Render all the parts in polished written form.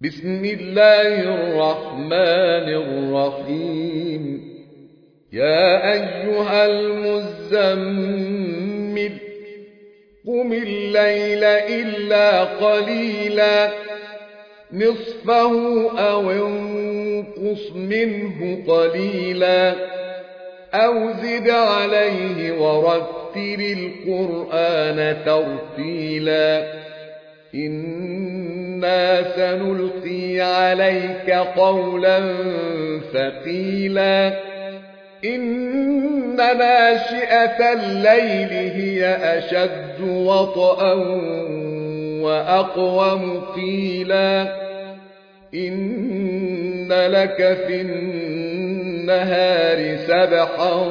بسم الله الرحمن الرحيم. يا أيها المزمل قم الليل إلا قليلا نصفه أو انقص منه قليلا أو زد عليه ورتل القرآن ترتيلا إنا سنلقي عليك قولا ثقيلا إن ناشئة الليل هي أشد وطئا وأقوم قيلا إن لك في النهار سبحا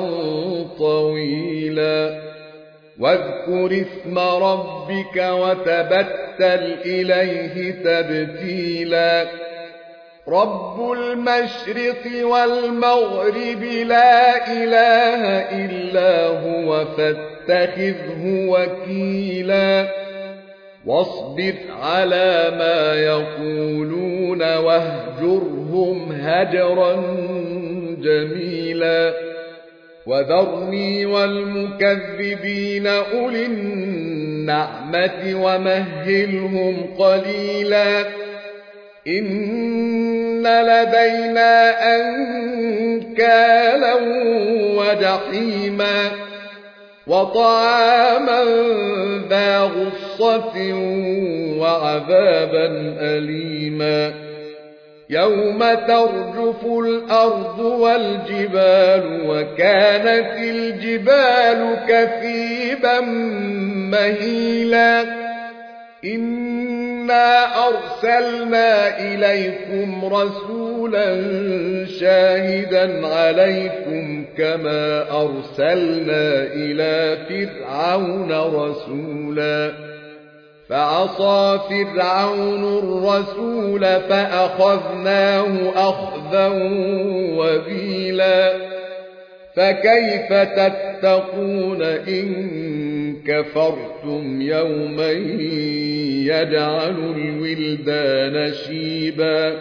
طويلا واذكر اسم ربك وتبتل إليه تبتيلا رب المشرق والمغرب لا إله إلا هو فاتخذه وكيلا واصبر على ما يقولون واهجرهم هجرا جميلا وذرني والمكذبين أولي النعمة ومهلهم قليلا إن لدينا أنكالا وجحيما وطعاما ذا غصة وعذابا أليما يوم ترجف الأرض والجبال وكانت الجبال كثيبا مهيلا إنا أرسلنا إليكم رسولا شاهدا عليكم كما أرسلنا إلى فرعون رسولا فعصى فرعون الرسول فأخذناه أخذا وبيلا فكيف تتقون إن كفرتم يوما يجعل الولدان شيبا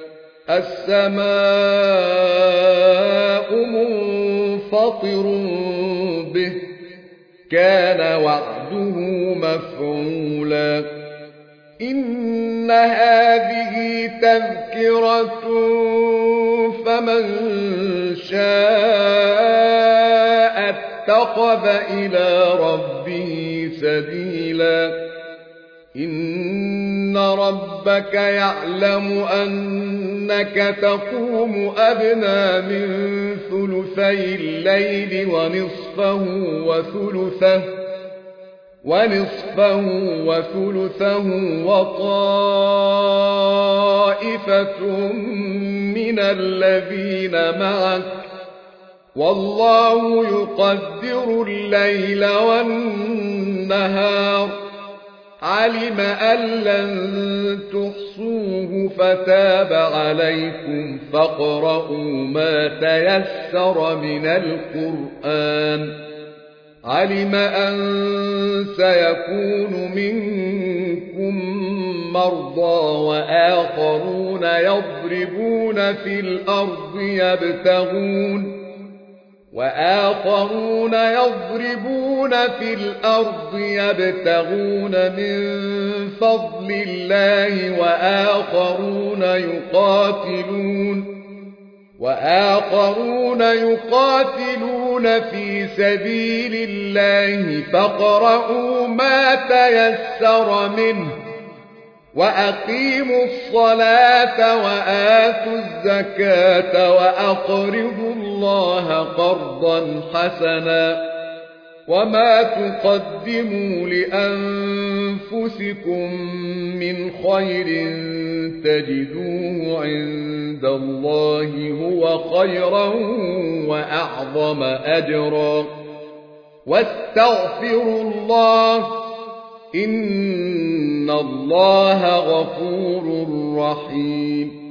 السماء منفطر به كان وعده مفعولا إن هذه تذكرة فمن شاء اتخذ إلى ربه سبيلا إن ربك يعلم أنك تقوم أدنى من ثلثي الليل ونصفه وثلثه وطائفة من الذين معك والله يقدر الليل والنهار علم أن لن تحصوه فتاب عليكم فاقرؤوا ما تيسر من القرآن علم أن سيكون منكم مرضى وآخرون يضربون في الأرض يبتغون من فضل الله وآخرون يقاتلون في سبيل الله فاقرؤوا ما تيسر منه وأقيموا الصلاة وآتوا الزكاة وأقرضوا الله قرضا حسنا وما تقدموا لأنفسكم من خير تجدوه عند الله هو خيرا وأعظم أجرا واستغفروا الله إن الله غفور رحيم